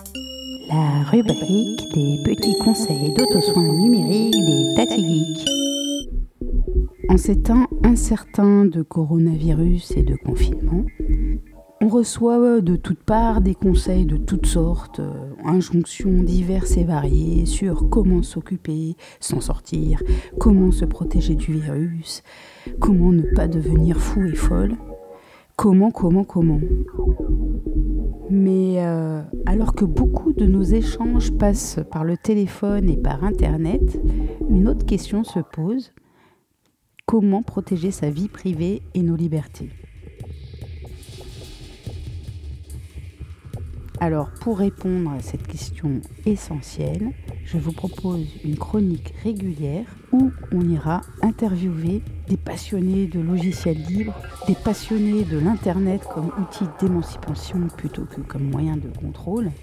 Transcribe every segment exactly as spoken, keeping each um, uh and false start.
La rubrique des petits conseils d'auto-soin numérique des Tati Geeks. En ces temps incertains de coronavirus et de confinement, on reçoit de toutes parts des conseils de toutes sortes, euh, injonctions diverses et variées sur comment s'occuper, s'en sortir, comment se protéger du virus, comment ne pas devenir fou et folle, comment, comment, comment. Mais euh, alors que beaucoup de nos échanges passent par le téléphone et par Internet, une autre question se pose. Comment protéger sa vie privée et nos libertés ? Alors, pour répondre à cette question essentielle, je vous propose une chronique régulière où on ira interviewer des passionnés de logiciels libres, des passionnés de l'Internet comme outil d'émancipation plutôt que comme moyen de contrôle,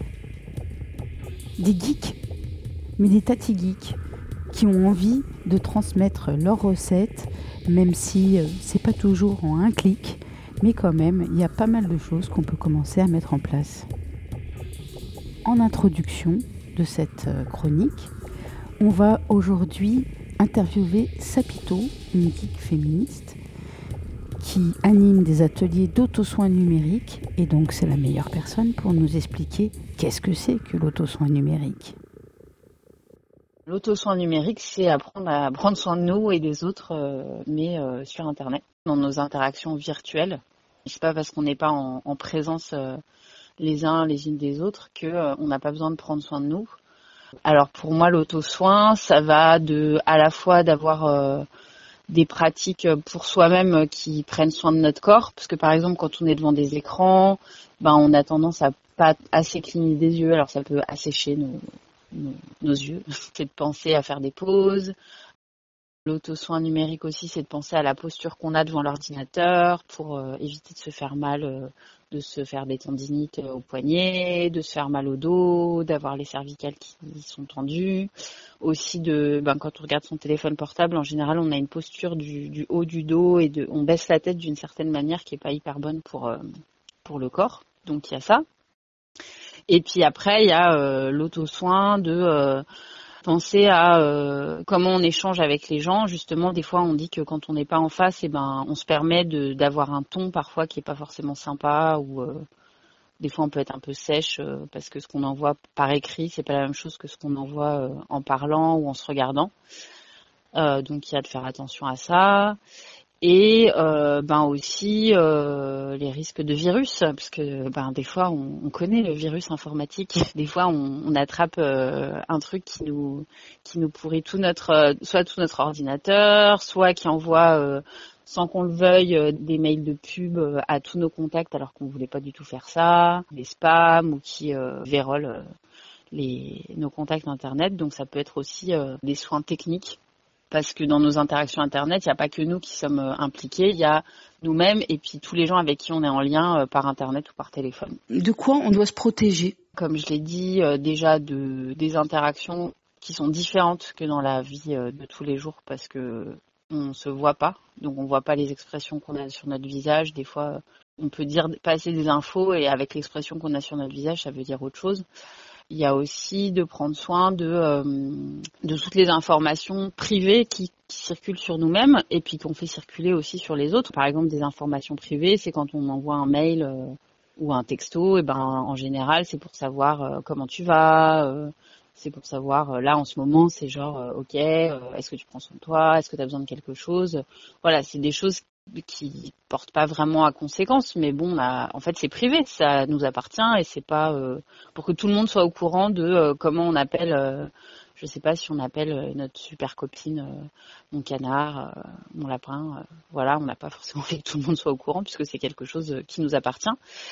des geeks, mais des Tati Geeks qui ont envie de transmettre leurs recettes, même si euh, c'est pas toujours en un clic, mais quand même, il y a pas mal de choses qu'on peut commencer à mettre en place. En introduction de cette chronique, on va aujourd'hui interviewer Sapito, une geek féministe qui anime des ateliers d'auto-soin numérique et donc c'est la meilleure personne pour nous expliquer qu'est-ce que c'est que l'auto-soin numérique. L'auto-soin numérique, c'est apprendre à prendre soin de nous et des autres, euh, mais euh, sur Internet, dans nos interactions virtuelles. C'est pas parce qu'on n'est pas en, en présence euh, les uns les unes des autres qu'on euh, n'a pas besoin de prendre soin de nous. Alors pour moi, l'auto-soin, ça va de à la fois d'avoir euh, des pratiques pour soi-même qui prennent soin de notre corps, parce que par exemple quand on est devant des écrans, ben on a tendance à pas assez cligner des yeux, alors ça peut assécher nos, nos, nos yeux. C'est de penser à faire des pauses. L'auto-soin numérique aussi, c'est de penser à la posture qu'on a devant l'ordinateur pour euh, éviter de se faire mal, euh, de se faire des tendinites euh, au poignet, de se faire mal au dos, d'avoir les cervicales qui sont tendues. Aussi, de, ben, quand on regarde son téléphone portable, en général, on a une posture du, du haut du dos et de, on baisse la tête d'une certaine manière qui n'est pas hyper bonne pour, euh, pour le corps. Donc, il y a ça. Et puis après, il y a euh, l'auto-soin de... Euh, penser à euh, comment on échange avec les gens. Justement, des fois, on dit que quand on n'est pas en face, eh ben, on se permet de, d'avoir un ton parfois qui n'est pas forcément sympa ou euh, des fois, on peut être un peu sèche euh, parce que ce qu'on envoie par écrit, c'est pas la même chose que ce qu'on envoie euh, en parlant ou en se regardant. Euh, donc, il y a de faire attention à ça. Et euh, ben aussi euh, les risques de virus, parce que ben des fois on, on connaît le virus informatique, des fois on, on attrape euh, un truc qui nous qui nous pourrit tout notre soit tout notre ordinateur, soit qui envoie euh, sans qu'on le veuille euh, des mails de pub euh, à tous nos contacts alors qu'on voulait pas du tout faire ça, des spams ou qui euh, vérolent euh, les nos contacts internet. Donc ça peut être aussi euh, des soins techniques. Parce que dans nos interactions Internet, il n'y a pas que nous qui sommes impliqués, il y a nous-mêmes et puis tous les gens avec qui on est en lien par Internet ou par téléphone. De quoi on doit se protéger ? Comme je l'ai dit, euh, déjà de, des interactions qui sont différentes que dans la vie euh, de tous les jours parce que on se voit pas, donc on voit pas les expressions qu'on a sur notre visage. Des fois, on peut dire passer des infos et avec l'expression qu'on a sur notre visage, ça veut dire autre chose. Il y a aussi de prendre soin de, euh, de toutes les informations privées qui, qui circulent sur nous-mêmes et puis qu'on fait circuler aussi sur les autres. Par exemple, des informations privées, c'est quand on envoie un mail euh, ou un texto, et ben en général, c'est pour savoir euh, comment tu vas, euh, c'est pour savoir, euh, là en ce moment, c'est genre, euh, ok, euh, est-ce que tu prends soin de toi, est-ce que tu as besoin de quelque chose ? Voilà, c'est des choses qui portent pas vraiment à conséquence, mais bon, bah, en fait c'est privé, ça nous appartient et c'est pas euh, pour que tout le monde soit au courant de euh, comment on appelle, euh, je sais pas si on appelle euh, notre super copine euh, mon canard, euh, mon lapin, euh, voilà, on n'a pas forcément envie que tout le monde soit au courant puisque c'est quelque chose qui nous appartient.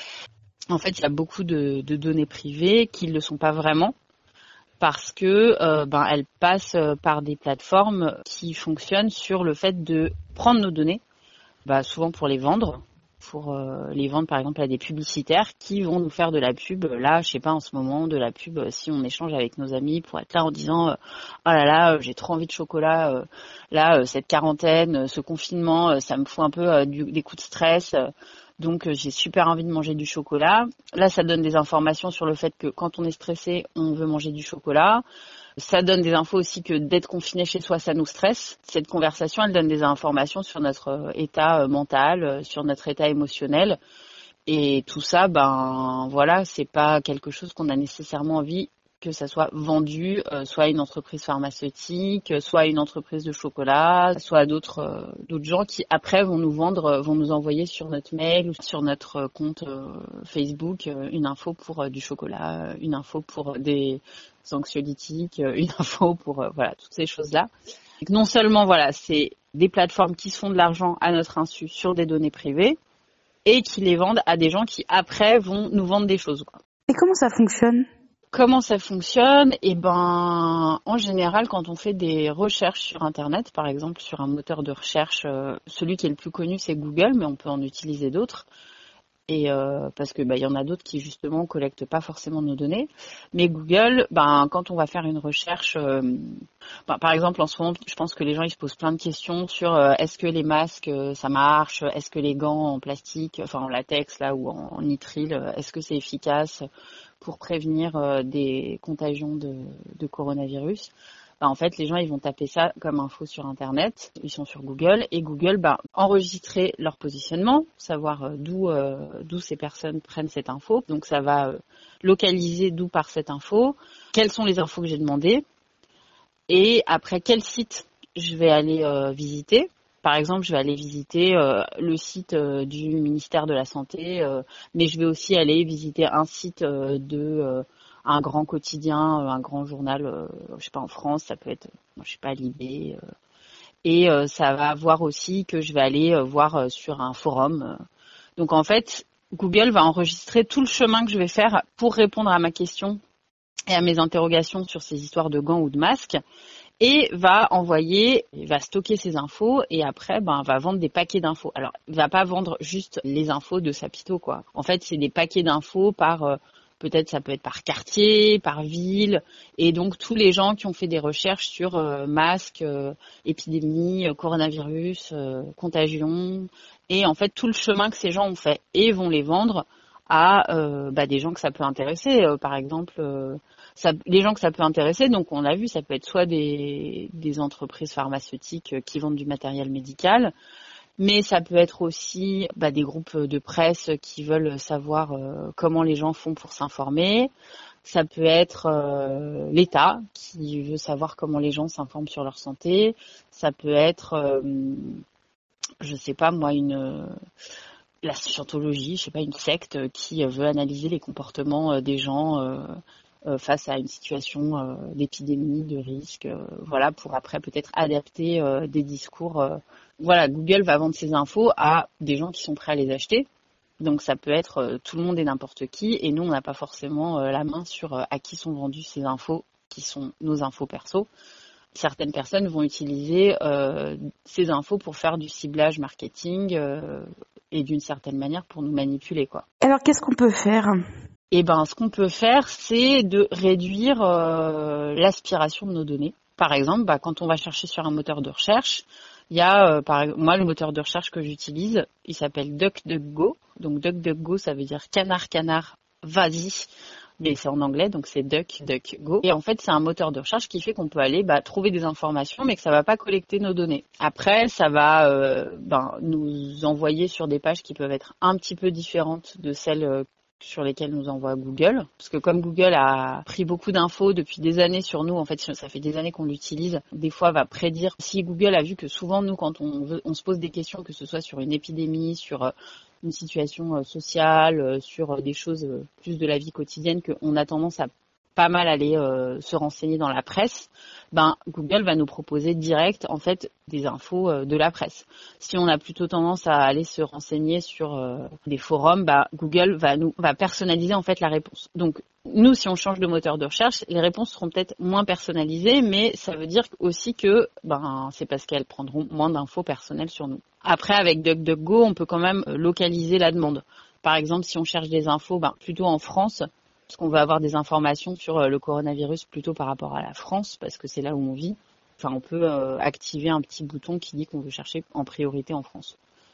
En fait, il y a beaucoup de, de données privées qui ne le sont pas vraiment. Parce que euh, ben, elles passent par des plateformes qui fonctionnent sur le fait de prendre nos données, bah, souvent pour les vendre, pour euh, les vendre par exemple à des publicitaires qui vont nous faire de la pub, là je sais pas en ce moment, de la pub euh, si on échange avec nos amis pour être là en disant euh, oh là là euh, j'ai trop envie de chocolat, euh, là euh, cette quarantaine, euh, ce confinement, euh, ça me fout un peu euh, du, des coups de stress, euh, Donc euh, j'ai super envie de manger du chocolat. Là, ça donne des informations sur le fait que quand on est stressé, on veut manger du chocolat. Ça donne des infos aussi que d'être confiné chez soi, ça nous stresse. Cette conversation, elle donne des informations sur notre état mental, sur notre état émotionnel. Et tout ça, ben voilà, c'est pas quelque chose qu'on a nécessairement envie que ça soit vendu, euh, soit à une entreprise pharmaceutique, soit à une entreprise de chocolat, soit à d'autres euh, d'autres gens qui après vont nous vendre, vont nous envoyer sur notre mail ou sur notre compte euh, Facebook euh, une info pour euh, du chocolat, une info pour des anxiolytiques, euh, une info pour euh, voilà toutes ces choses-là. Donc, non seulement voilà, c'est des plateformes qui se font de l'argent à notre insu sur des données privées et qui les vendent à des gens qui après vont nous vendre des choses, quoi. Et comment ça fonctionne ? Comment ça fonctionne ? Eh ben, en général, quand on fait des recherches sur Internet, par exemple sur un moteur de recherche, euh, celui qui est le plus connu, c'est Google, mais on peut en utiliser d'autres. Et euh, parce que bah, y en a d'autres qui justement collectent pas forcément nos données. Mais Google, ben quand on va faire une recherche, euh, ben, par exemple en ce moment, je pense que les gens ils se posent plein de questions sur euh, est-ce que les masques euh, ça marche, est-ce que les gants en plastique, enfin en latex là ou en, en nitrile, est-ce que c'est efficace pour prévenir euh, des contagions de, de coronavirus. Bah, en fait, les gens ils vont taper ça comme info sur Internet, ils sont sur Google et Google bah, enregistrer leur positionnement, savoir euh, d'où euh, d'où ces personnes prennent cette info. Donc ça va euh, localiser d'où part cette info, quelles sont les infos que j'ai demandées et après quel site je vais aller euh, visiter. Par exemple, je vais aller visiter euh, le site euh, du ministère de la Santé, euh, mais je vais aussi aller visiter un site euh, de euh, un grand quotidien, un grand journal, euh, je sais pas en France, ça peut être, je sais pas Libé, euh, et euh, ça va voir aussi que je vais aller euh, voir euh, sur un forum. Donc en fait, Google va enregistrer tout le chemin que je vais faire pour répondre à ma question et à mes interrogations sur ces histoires de gants ou de masques. Et va envoyer, va stocker ces infos et après, ben, va vendre des paquets d'infos. Alors, il va pas vendre juste les infos de Sapito, quoi. En fait, c'est des paquets d'infos par, euh, peut-être ça peut être par quartier, par ville, et donc tous les gens qui ont fait des recherches sur euh, masques, euh, épidémie, euh, coronavirus, euh, contagion, et en fait tout le chemin que ces gens ont fait, et vont les vendre à euh, bah, des gens que ça peut intéresser, euh, par exemple. Euh, Ça, les gens que ça peut intéresser, donc on l'a vu, ça peut être soit des, des entreprises pharmaceutiques qui vendent du matériel médical, mais ça peut être aussi bah, des groupes de presse qui veulent savoir euh, comment les gens font pour s'informer. Ça peut être euh, l'État qui veut savoir comment les gens s'informent sur leur santé. Ça peut être, euh, je sais pas moi, une... la scientologie, je sais pas, une secte qui veut analyser les comportements des gens euh, face à une situation euh, d'épidémie, de risque, euh, voilà, pour après peut-être adapter euh, des discours. Euh, voilà, Google va vendre ses infos à des gens qui sont prêts à les acheter. Donc ça peut être euh, tout le monde et n'importe qui, et nous on n'a pas forcément euh, la main sur euh, à qui sont vendues ces infos, qui sont nos infos perso. Certaines personnes vont utiliser euh, ces infos pour faire du ciblage marketing euh, et d'une certaine manière pour nous manipuler, quoi. Alors qu'est-ce qu'on peut faire ? Eh ben, ce qu'on peut faire, c'est de réduire euh, l'aspiration de nos données. Par exemple, bah, quand on va chercher sur un moteur de recherche, il y a, euh, par moi, le moteur de recherche que j'utilise, il s'appelle DuckDuckGo. Donc, DuckDuckGo, ça veut dire canard, canard, vas-y. Mais c'est en anglais, donc c'est DuckDuckGo. Et en fait, c'est un moteur de recherche qui fait qu'on peut aller bah, trouver des informations, mais que ça va pas collecter nos données. Après, ça va euh, ben, nous envoyer sur des pages qui peuvent être un petit peu différentes de celles euh, sur lesquels nous envoie Google, parce que comme Google a pris beaucoup d'infos depuis des années sur nous, en fait ça fait des années qu'on l'utilise, des fois va prédire, si Google a vu que souvent nous quand on, veut, on se pose des questions, que ce soit sur une épidémie, sur une situation sociale, sur des choses plus de la vie quotidienne, qu'on a tendance à pas mal aller euh, se renseigner dans la presse, ben Google va nous proposer direct en fait des infos euh, de la presse. Si on a plutôt tendance à aller se renseigner sur euh, des forums, bah Google va nous va personnaliser en fait la réponse. Donc nous, si on change de moteur de recherche, les réponses seront peut-être moins personnalisées, mais ça veut dire aussi que ben c'est parce qu'elles prendront moins d'infos personnelles sur nous. Après, avec DuckDuckGo, on peut quand même localiser la demande. Par exemple, si on cherche des infos, ben plutôt en France, parce qu'on va avoir des informations sur le coronavirus plutôt par rapport à la France, parce que c'est là où on vit. Enfin, on peut euh, activer un petit bouton qui dit qu'on veut chercher en priorité en France.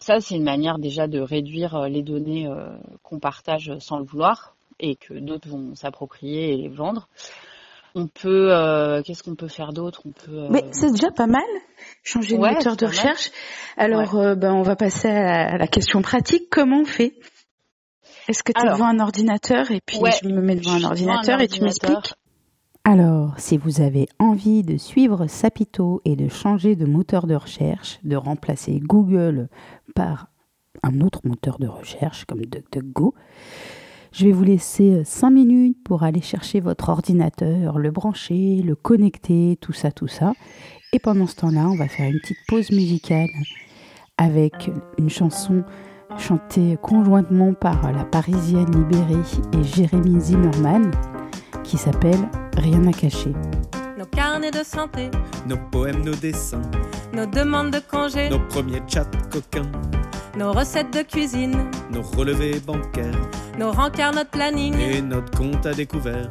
Ça, c'est une manière déjà de réduire les données euh, qu'on partage sans le vouloir et que d'autres vont s'approprier et les vendre. On peut, euh, qu'est-ce qu'on peut faire d'autre? On peut. Euh... Mais c'est déjà pas mal. Changer de ouais, moteur de recherche. Alors, ouais. euh, ben, on va passer à la, à la question pratique. Comment on fait? Est-ce que tu es devant un ordinateur et puis ouais, je me mets devant un ordinateur, un ordinateur et tu m'expliques? Alors, si vous avez envie de suivre Sapito et de changer de moteur de recherche, de remplacer Google par un autre moteur de recherche comme DuckDuckGo, je vais vous laisser cinq minutes pour aller chercher votre ordinateur, le brancher, le connecter, tout ça, tout ça. Et pendant ce temps-là, on va faire une petite pause musicale avec une chanson chantée conjointement par la Parisienne libérée et Jérémy Zimmerman qui s'appelle « Rien à cacher ». Nos carnets de santé, nos poèmes, nos dessins, nos demandes de congés, nos premiers chats coquins, nos recettes de cuisine, nos relevés bancaires, nos rencarts, notre planning et notre compte à découvert.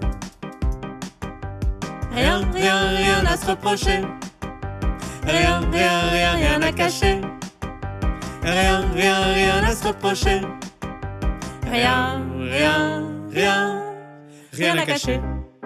Rien, rien, rien à se reprocher. Rien, rien, rien, rien à cacher. Rien, rien, rien à se reprocher. Rien, rien, rien, rien à cacher.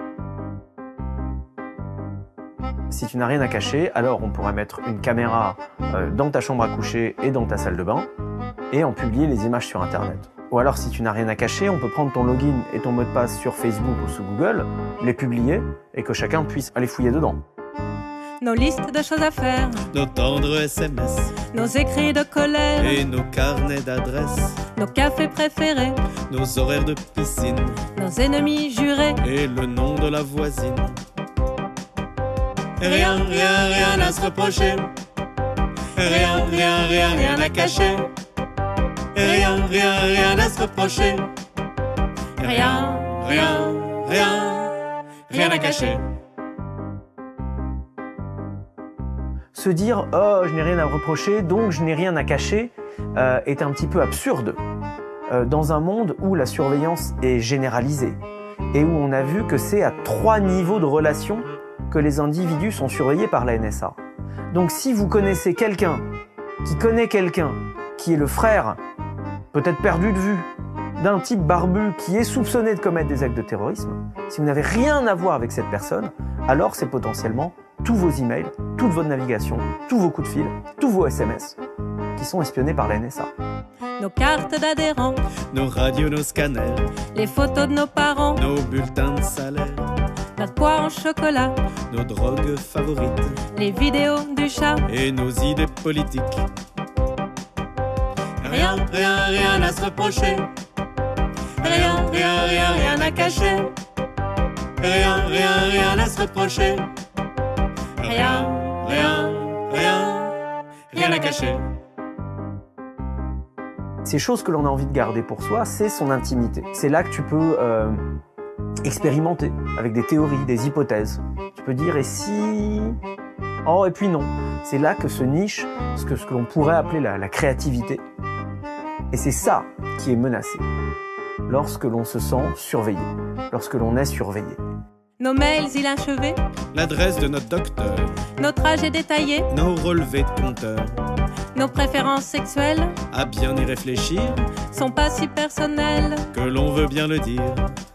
Si tu n'as rien à cacher, alors on pourrait mettre une caméra euh, dans ta chambre à coucher et dans ta salle de bain et en publier les images sur Internet. Ou alors si tu n'as rien à cacher, on peut prendre ton login et ton mot de passe sur Facebook ou sous Google, les publier et que chacun puisse aller fouiller dedans. Nos listes de choses à faire, nos tendres S M S, nos écrits de colère et nos carnets d'adresses, nos cafés préférés, nos horaires de piscine, nos ennemis jurés et le nom de la voisine. Rien, rien, rien à se reprocher. Rien, rien, rien, rien à cacher. Rien, rien, rien à se reprocher. Rien, rien, rien, rien à cacher. Se dire « Oh, je n'ai rien à me reprocher, donc je n'ai rien à cacher euh, » est un petit peu absurde euh, dans un monde où la surveillance est généralisée et où on a vu que c'est à trois niveaux de relation que les individus sont surveillés par la N S A. Donc si vous connaissez quelqu'un qui connaît quelqu'un qui est le frère, peut-être perdu de vue, d'un type barbu qui est soupçonné de commettre des actes de terrorisme, si vous n'avez rien à voir avec cette personne, alors c'est potentiellement tous vos emails, toute votre navigation, tous vos coups de fil, tous vos S M S qui sont espionnés par la N S A. Nos cartes d'adhérents, nos radios, nos scanners, les photos de nos parents, nos bulletins de salaire, notre poire en chocolat, nos drogues favorites, les vidéos du chat et nos idées politiques. Rien, rien, rien à se reprocher. Rien, rien, rien, rien à cacher. Rien, rien, rien à se reprocher. Rien, rien, rien, rien à cacher. Ces choses que l'on a envie de garder pour soi, c'est son intimité. C'est là que tu peux euh, expérimenter avec des théories, des hypothèses. Tu peux dire « et si… » Oh, et puis non. C'est là que se niche ce que, ce que l'on pourrait appeler la, la créativité. Et c'est ça qui est menacé lorsque l'on se sent surveillé, lorsque l'on est surveillé. Nos mails inachevés, l'adresse de notre docteur, notre âge est détaillé, nos relevés de compteur, nos préférences sexuelles, à bien y réfléchir, sont pas si personnelles que l'on veut bien le dire.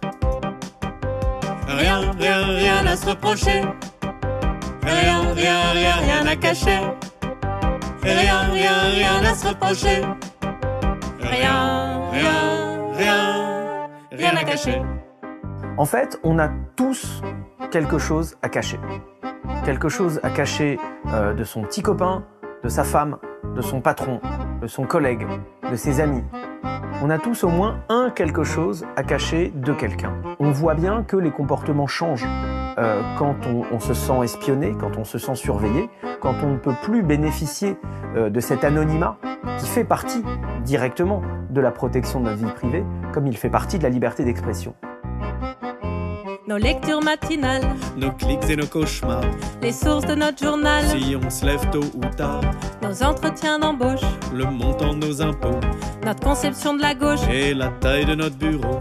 Rien, rien, rien à se reprocher. Rien, rien, rien, rien à cacher. Rien, rien, rien à se reprocher. Rien, rien, rien, rien à cacher. En fait, on a tous quelque chose à cacher. Quelque chose à cacher euh, de son petit copain, de sa femme, de son patron, de son collègue, de ses amis. On a tous au moins un quelque chose à cacher de quelqu'un. On voit bien que les comportements changent euh, quand on, on se sent espionné, quand on se sent surveillé, quand on ne peut plus bénéficier euh, de cet anonymat qui fait partie directement de la protection de notre vie privée, comme il fait partie de la liberté d'expression. Nos lectures matinales, nos clics et nos cauchemars, les sources de notre journal, si on se lève tôt ou tard, nos entretiens d'embauche, le montant de nos impôts, notre conception de la gauche et la taille de notre bureau.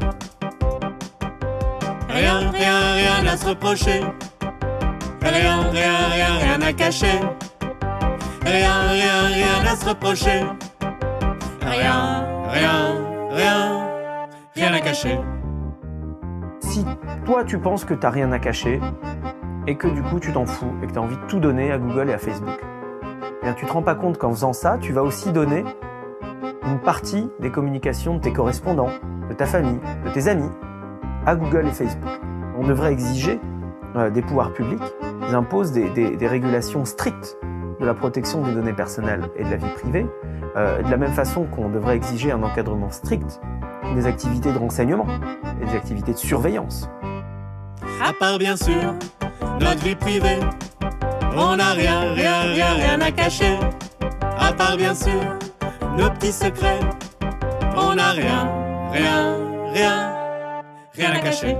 Rien, rien, rien à se reprocher. Rien, rien, rien, rien à cacher. Rien, rien, rien à se reprocher. Rien, rien, rien, rien à cacher. Si toi tu penses que t'as rien à cacher et que du coup tu t'en fous et que tu as envie de tout donner à Google et à Facebook, eh bien tu te rends pas compte qu'en faisant ça, tu vas aussi donner une partie des communications de tes correspondants, de ta famille, de tes amis à Google et Facebook. On devrait exiger euh, des pouvoirs publics, ils imposent des, des, des régulations strictes de la protection des données personnelles et de la vie privée, euh, de la même façon qu'on devrait exiger un encadrement strict des activités de renseignement et des activités de surveillance. À part bien sûr notre vie privée, on n'a rien, rien, rien, rien à cacher. À part bien sûr nos petits secrets, on n'a rien, rien, rien, rien à cacher.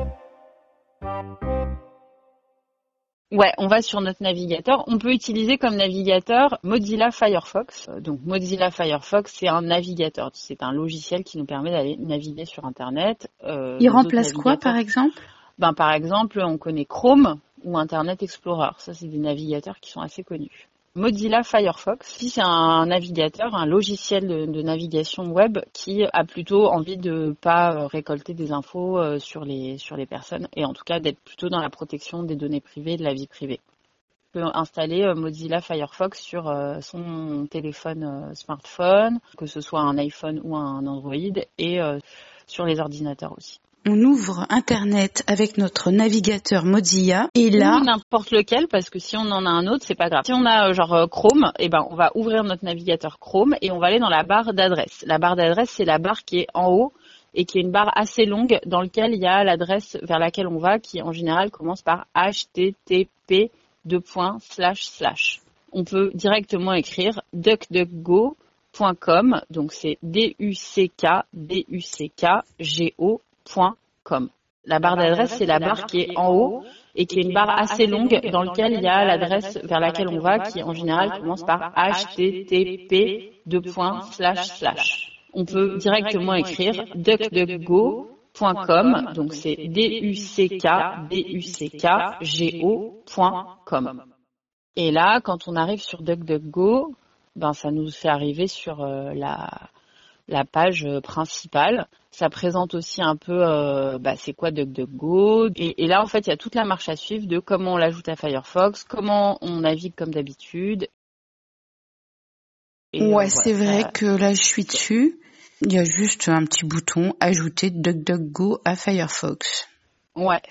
Ouais, on va sur notre navigateur. On peut utiliser comme navigateur Mozilla Firefox. Donc Mozilla Firefox, c'est un navigateur. C'est un logiciel qui nous permet d'aller naviguer sur Internet. Euh, Il remplace quoi, par exemple ? Ben, par exemple, on connaît Chrome ou Internet Explorer. Ça, c'est des navigateurs qui sont assez connus. Mozilla Firefox, si c'est un navigateur, un logiciel de, de navigation web qui a plutôt envie de pas récolter des infos sur les sur les personnes et en tout cas d'être plutôt dans la protection des données privées et de la vie privée. On peut installer Mozilla Firefox sur son téléphone smartphone, que ce soit un iPhone ou un Android, et sur les ordinateurs aussi. On ouvre Internet avec notre navigateur Mozilla et là... Ou n'importe lequel, parce que si on en a un autre, c'est pas grave. Si on a genre Chrome, eh ben, on va ouvrir notre navigateur Chrome et on va aller dans la barre d'adresse. La barre d'adresse, c'est la barre qui est en haut et qui est une barre assez longue dans laquelle il y a l'adresse vers laquelle on va, qui en général commence par H T T P deux points slash slash. On peut directement écrire duckduckgo point com, donc c'est D U C K D U C K G O point com. La barre d'adresse, c'est la barre qui est en haut et qui est une barre assez longue dans laquelle il y a l'adresse vers laquelle on va, qui en général commence par H T T P deux points slash slash. On peut directement écrire duckduckgo point com, donc c'est D U C K D U C K G O point com. Et là, quand on arrive sur DuckDuckGo, ben ça nous fait arriver sur euh, la la page principale. Ça présente aussi un peu euh, bah, c'est quoi DuckDuckGo. Et, et là, en fait, il y a toute la marche à suivre de comment on l'ajoute à Firefox, comment on navigue comme d'habitude. Et, ouais, euh, voilà, c'est vrai ça... que là, je suis dessus. Il y a juste un petit bouton « Ajouter DuckDuckGo à Firefox ». Ouais.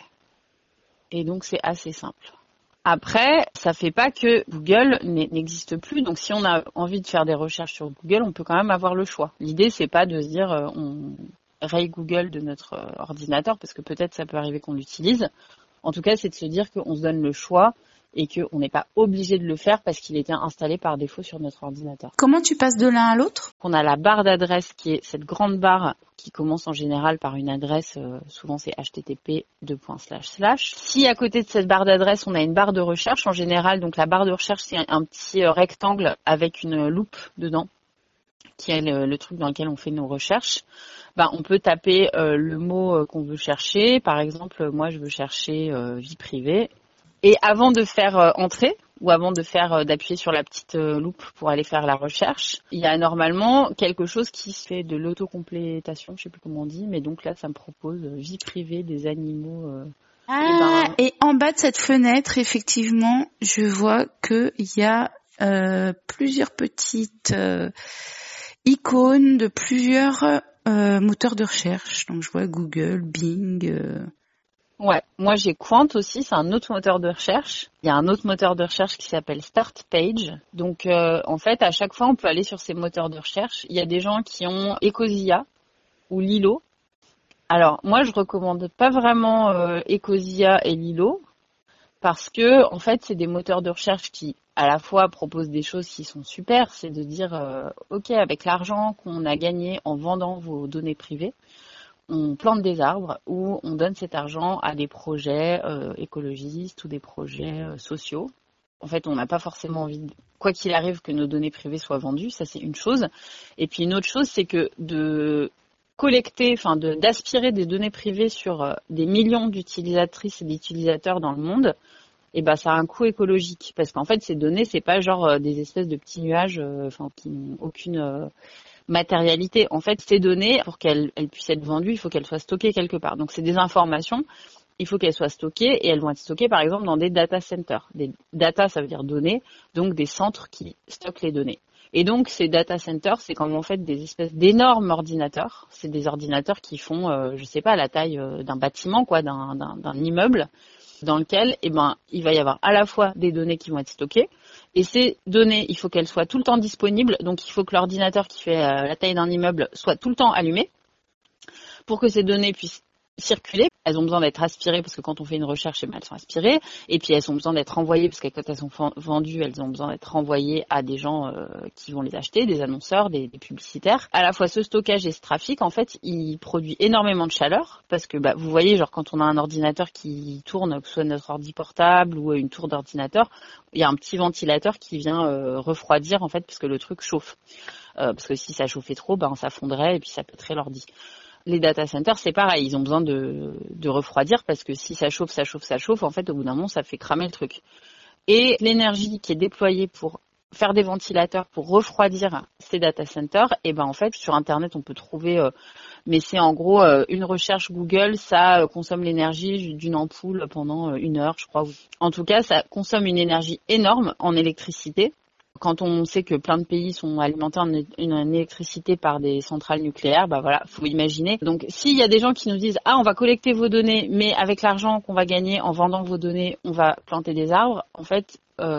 Et donc, c'est assez simple. Après, ça fait pas que Google n'existe plus. Donc, si on a envie de faire des recherches sur Google, on peut quand même avoir le choix. L'idée, c'est pas de se dire euh, on raye Google de notre euh, ordinateur, parce que peut-être ça peut arriver qu'on l'utilise. En tout cas, c'est de se dire qu'on se donne le choix et qu'on n'est pas obligé de le faire parce qu'il était installé par défaut sur notre ordinateur. Comment tu passes de l'un à l'autre ? On a la barre d'adresse qui est cette grande barre qui commence en général par une adresse, euh, souvent c'est H T T P deux points slash slash. Si à côté de cette barre d'adresse, on a une barre de recherche, en général, donc la barre de recherche, c'est un petit euh, rectangle avec une loupe dedans, qui est le, le truc dans lequel on fait nos recherches. Ben, on peut taper euh, le mot euh, qu'on veut chercher. Par exemple, moi, je veux chercher euh, vie privée. Et avant de faire euh, entrer, ou avant de faire euh, d'appuyer sur la petite euh, loupe pour aller faire la recherche, il y a normalement quelque chose qui se fait de l'autocomplétation, je sais plus comment on dit, mais donc là, ça me propose euh, vie privée des animaux. Euh, ah, et, ben, et en bas de cette fenêtre, effectivement, je vois qu'il y a euh, plusieurs petites euh, icônes de plusieurs euh, moteurs de recherche. Donc, je vois Google, Bing... Euh... Ouais, moi j'ai Quant aussi, c'est un autre moteur de recherche. Il y a un autre moteur de recherche qui s'appelle Start Page. Donc euh, en fait, à chaque fois, on peut aller sur ces moteurs de recherche. Il y a des gens qui ont Ecosia ou Lilo. Alors moi, je recommande pas vraiment euh, Ecosia et Lilo parce que en fait, c'est des moteurs de recherche qui à la fois proposent des choses qui sont super, c'est de dire euh, ok, avec l'argent qu'on a gagné en vendant vos données privées, on plante des arbres ou on donne cet argent à des projets euh, écologistes ou des projets euh, sociaux. En fait, on n'a pas forcément envie, de, quoi qu'il arrive, que nos données privées soient vendues. Ça, c'est une chose. Et puis une autre chose, c'est que de collecter, enfin de, d'aspirer des données privées sur euh, des millions d'utilisatrices et d'utilisateurs dans le monde, eh ben, ça a un coût écologique. Parce qu'en fait, ces données, c'est pas genre euh, des espèces de petits nuages, euh, enfin, qui n'ont aucune... Euh, matérialité. En fait, ces données, pour qu'elles elles puissent être vendues, il faut qu'elles soient stockées quelque part. Donc, c'est des informations, il faut qu'elles soient stockées et elles vont être stockées, par exemple, dans des data centers. Des data, ça veut dire données, donc des centres qui stockent les données. Et donc, ces data centers, c'est comme en fait des espèces d'énormes ordinateurs. C'est des ordinateurs qui font, euh, je sais pas, la taille euh, d'un bâtiment, quoi, d'un, d'un, d'un immeuble, dans lequel, eh ben, il va y avoir à la fois des données qui vont être stockées, et ces données, il faut qu'elles soient tout le temps disponibles. Donc, il faut que l'ordinateur qui fait euh, la taille d'un immeuble soit tout le temps allumé pour que ces données puissent circuler. Elles ont besoin d'être aspirées parce que quand on fait une recherche, elles sont aspirées. Et puis elles ont besoin d'être envoyées parce que quand elles sont vendues, elles ont besoin d'être envoyées à des gens euh, qui vont les acheter, des annonceurs, des, des publicitaires. À la fois ce stockage et ce trafic, en fait, il produit énormément de chaleur parce que bah, vous voyez, genre quand on a un ordinateur qui tourne, que ce soit notre ordi portable ou une tour d'ordinateur, il y a un petit ventilateur qui vient euh, refroidir en fait parce que le truc chauffe. Euh, parce que si ça chauffait trop, ben ça fondrait et puis ça pèterait l'ordi. Les data centers, c'est pareil, ils ont besoin de, de refroidir parce que si ça chauffe, ça chauffe, ça chauffe, en fait, au bout d'un moment, ça fait cramer le truc. Et l'énergie qui est déployée pour faire des ventilateurs, pour refroidir ces data centers, et ben en fait, sur Internet, on peut trouver, euh, mais c'est en gros euh, une recherche Google, ça euh, consomme l'énergie d'une ampoule pendant euh, une heure, je crois. En tout cas, ça consomme une énergie énorme en électricité. Quand on sait que plein de pays sont alimentés en une électricité par des centrales nucléaires, bah voilà, faut imaginer. Donc, s'il y a des gens qui nous disent « Ah, on va collecter vos données, mais avec l'argent qu'on va gagner en vendant vos données, on va planter des arbres », en fait,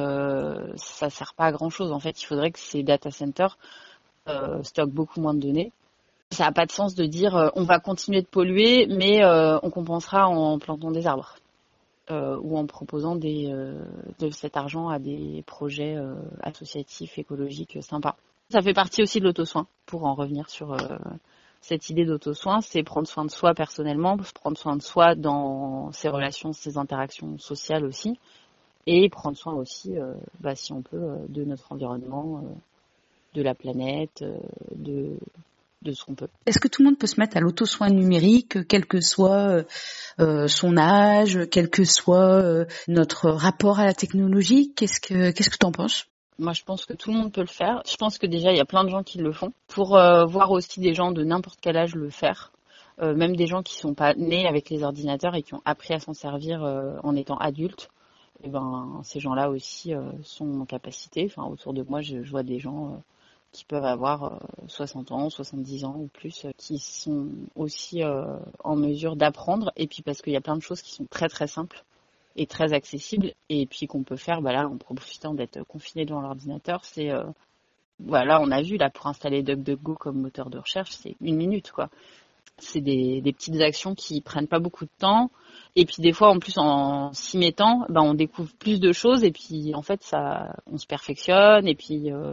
euh, ça sert pas à grand-chose. En fait, il faudrait que ces data centers euh, stockent beaucoup moins de données. Ça n'a pas de sens de dire euh, « On va continuer de polluer, mais euh, on compensera en plantant des arbres ». Euh, ou en proposant des, euh, de cet argent à des projets euh, associatifs, écologiques euh, sympas. Ça fait partie aussi de l'auto-soin, pour en revenir sur euh, cette idée d'auto-soin, c'est prendre soin de soi personnellement, prendre soin de soi dans ses relations, ses interactions sociales aussi, et prendre soin aussi, euh, bah, si on peut, euh, de notre environnement, euh, de la planète, euh, de... de ce qu'on peut. Est-ce que tout le monde peut se mettre à l'auto-soin numérique, quel que soit euh, son âge, quel que soit euh, notre rapport à la technologie? Qu'est-ce que qu'est-ce que t'en penses? Moi, je pense que tout le monde peut le faire. Je pense que déjà, il y a plein de gens qui le font. Pour euh, voir aussi des gens de n'importe quel âge le faire, euh, même des gens qui sont pas nés avec les ordinateurs et qui ont appris à s'en servir euh, en étant adultes, et ben ces gens-là aussi euh, sont en capacité. Enfin, autour de moi, je, je vois des gens euh, qui peuvent avoir soixante ans, soixante-dix ans ou plus, qui sont aussi euh, en mesure d'apprendre. Et puis parce qu'il y a plein de choses qui sont très très simples et très accessibles. Et puis qu'on peut faire, bah là, en profitant d'être confiné devant l'ordinateur, c'est... Euh, voilà, on a vu, là, pour installer DuckDuckGo comme moteur de recherche, c'est une minute, quoi. C'est des, des petites actions qui prennent pas beaucoup de temps. Et puis des fois, en plus, en s'y mettant, bah, on découvre plus de choses. Et puis, en fait, ça, on se perfectionne. Et puis... Euh,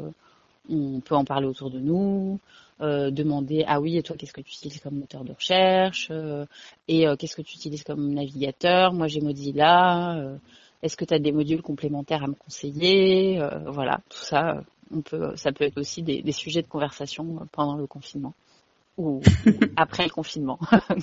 on peut en parler autour de nous, euh, demander « Ah oui, et toi, qu'est-ce que tu utilises comme moteur de recherche euh, Et euh, qu'est-ce que tu utilises comme navigateur ? Moi, j'ai Mozilla. Euh, est-ce que tu as des modules complémentaires à me conseiller ?» euh, Voilà, tout ça, on peut, ça peut être aussi des, des sujets de conversation pendant le confinement ou après le confinement.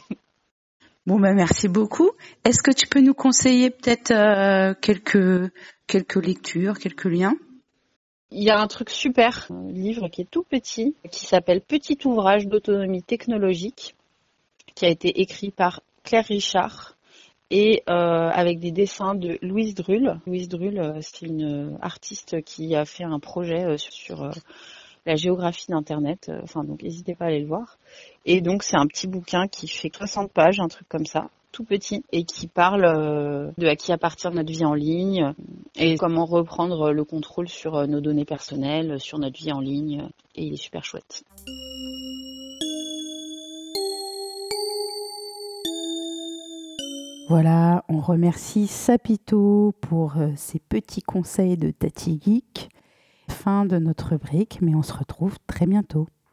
Bon, ben merci beaucoup. Est-ce que tu peux nous conseiller peut-être euh, quelques, quelques lectures, quelques liens ? Il y a un truc super, un livre qui est tout petit, qui s'appelle Petit ouvrage d'autonomie technologique, qui a été écrit par Claire Richard et euh, avec des dessins de Louise Drull. Louise Drull, c'est une artiste qui a fait un projet sur, sur euh, la géographie d'Internet, enfin donc n'hésitez pas à aller le voir. Et donc c'est un petit bouquin qui fait soixante pages, un truc comme ça, tout petit, et qui parle euh, de à qui appartient notre vie en ligne et comment reprendre le contrôle sur nos données personnelles, sur notre vie en ligne, et il est super chouette. Voilà, on remercie Sapito pour euh, ses petits conseils de Tati Geek. Fin de notre rubrique, mais on se retrouve très bientôt.